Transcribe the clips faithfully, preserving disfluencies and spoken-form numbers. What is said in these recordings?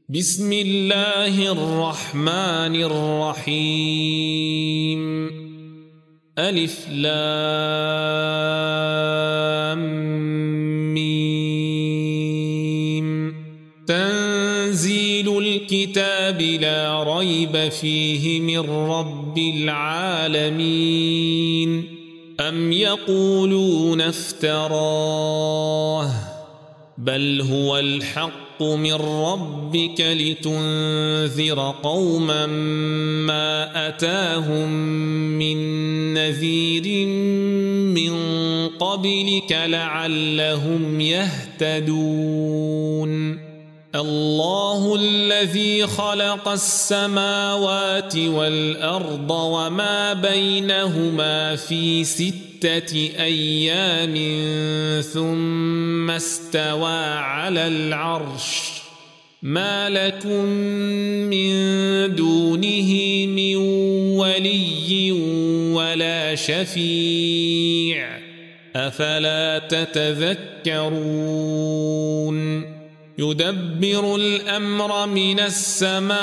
بسم الله الرحمن الرحيم ألف لام ميم تنزيل الكتاب لا ريب فيه من رب العالمين أم يقولون افتراه بل هو الحق من ربك لتنذر قوما ما أتاهم من نذير من قبلك لعلهم يهتدون الله الذي خلق السماوات والأرض وما بينهما في ستة أيام ثم استوى على العرش ما لكم من دونه من ولي ولا شفيع أفلا تتذكرون يدبر الأمر من السماء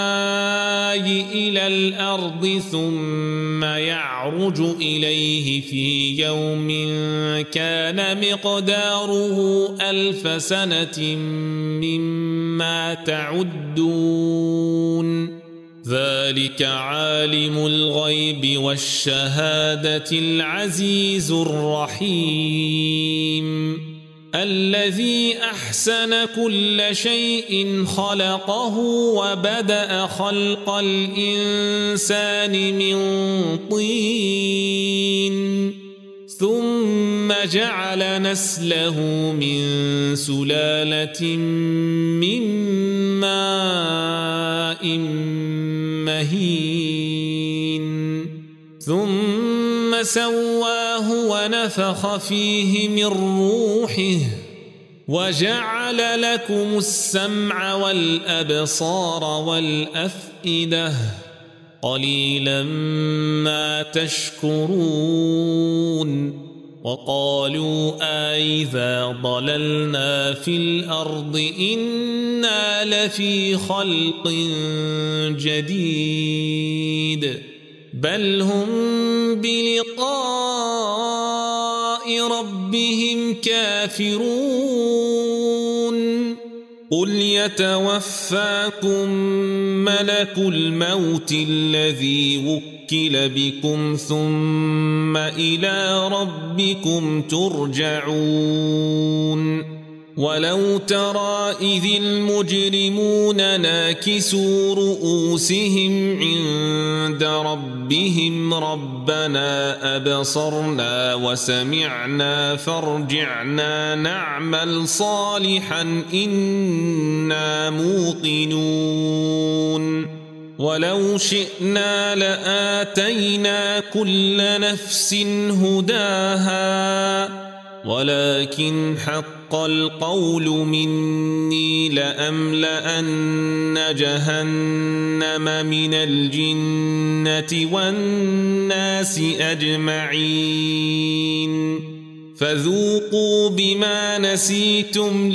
إلى الأرض ثم يعرج إليه في يوم كان مقداره ألف سنة مما تعدون ذلك عالم الغيب والشهادة العزيز الرحيم الذي أحسن كل شيء خلقه وبدأ خلق الإنسان من طين ثم جعل نسله من سلالة من ماء مهين ثم سواه ونفخ فيه من روحه وجعل لكم السمع والأبصار والأفئدة قليلا ما تشكرون وقالوا أإذا ضللنا في الأرض إنا لفي خلق جديد بل هم بلقاء ربهم كافرون قل يتوفاكم ملك الموت الذي وكل بكم ثم إلى ربكم ترجعون ولو ترى إذ المجرمون ناكسوا رؤوسهم عند ربهم ربنا أبصرنا وسمعنا فارجعنا نعمل صالحا إنا موقنون ولو شئنا لآتينا كل نفس هداها ولكن حق القول مني لأملأن جهنم من الجنة والناس أجمعين فذوقوا بما نسيتم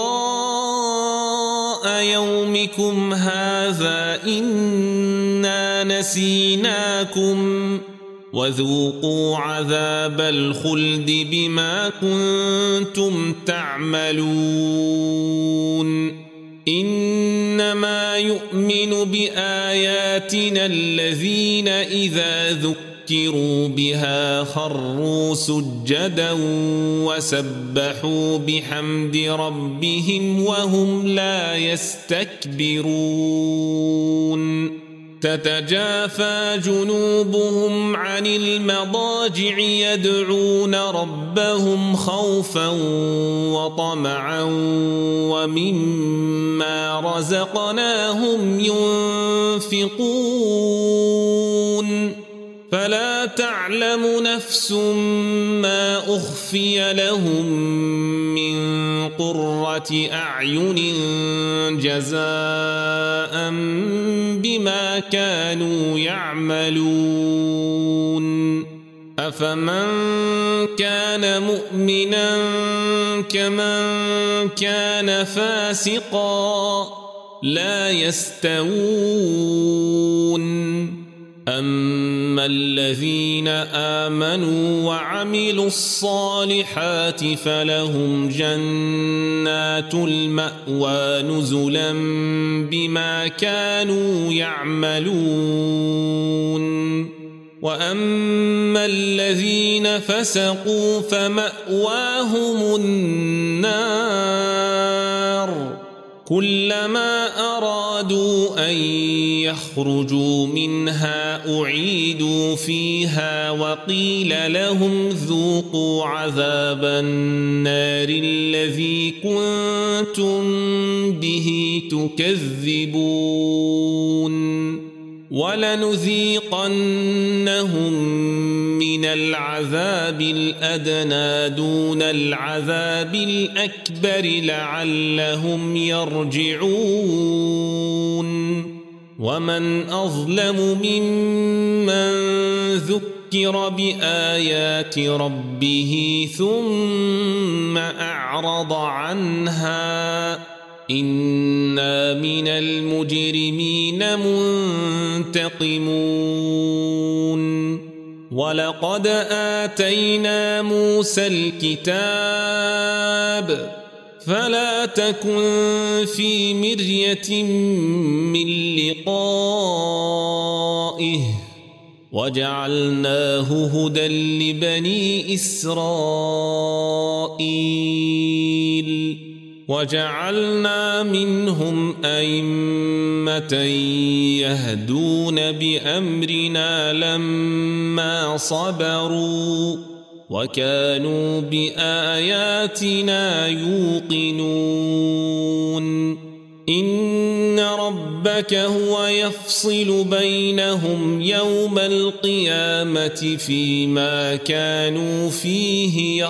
لقاء يومكم هذا إنا نسيناكم وذوقوا عذاب الخلد بما كنتم تعملون إنما يؤمن بآياتنا الذين إذا ذكروا بها خروا سجدا وسبحوا بحمد ربهم وهم لا يستكبرون تتجافى جنوبهم عن المضاجع يدعون ربهم خوفا وطمعا ومما رزقناهم ينفقون فلا تعلم نفس ما أخفي لهم من قرة أعين جزاء بما كانوا يعملون أفمن كان مؤمنا كمن كان فاسقا لا يستوون أما الذين آمنوا وعملوا الصالحات فلهم جنات المأوى نزلا بما كانوا يعملون وأما الذين فسقوا فمأواهم النار كلما أرادوا أن يخرجوا منها أعيدوا فيها وقيل لهم ذوقوا عذاب النار الذي كنتم به تكذبون ولنذيقنهم من العذاب الأدنى دون العذاب الأكبر لعلهم يرجعون ومن أظلم ممن ذكر بآيات ربه ثم أعرض عنها إنا من المجرمين منتقمون ولقد آتينا موسى الكتاب فلا تكن في مرية من لقائه وجعلناه هدى لبني إسرائيل وجعلنا منهم أئمة يهدون بأمرنا لما صبروا وكانوا بآياتنا يوقنون إن ربك هو يفصل بينهم يوم القيامة فيما كانوا فيه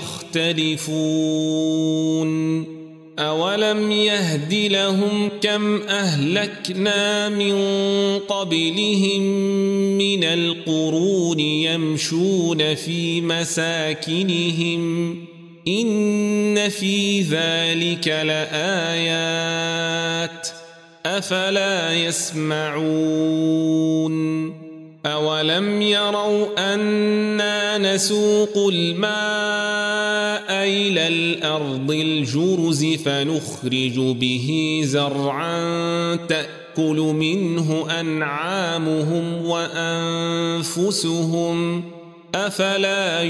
يختلفون أولم يهد لهم كم أهلكنا من قبلهم من القرون يمشون في مساكنهم إن في ذلك لآيات أفلا يسمعون أولم يروا أنا نسوق الماء إلى الأرض الجرز فنخرج به زرعا تأكل منه أنعامهم وأنفسهم أفلا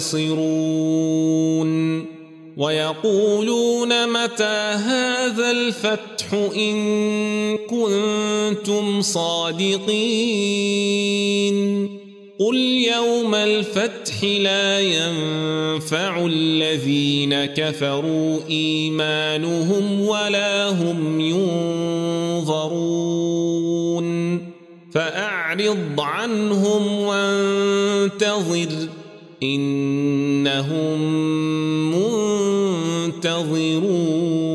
يبصرون ويقولون متى هذا الفتح إن كنتم صادقين قل يوم الفتح لا ينفع الذين كفروا إيمانهم ولا هم ينظرون فأعرض عنهم وانتظر إنهم منتظرون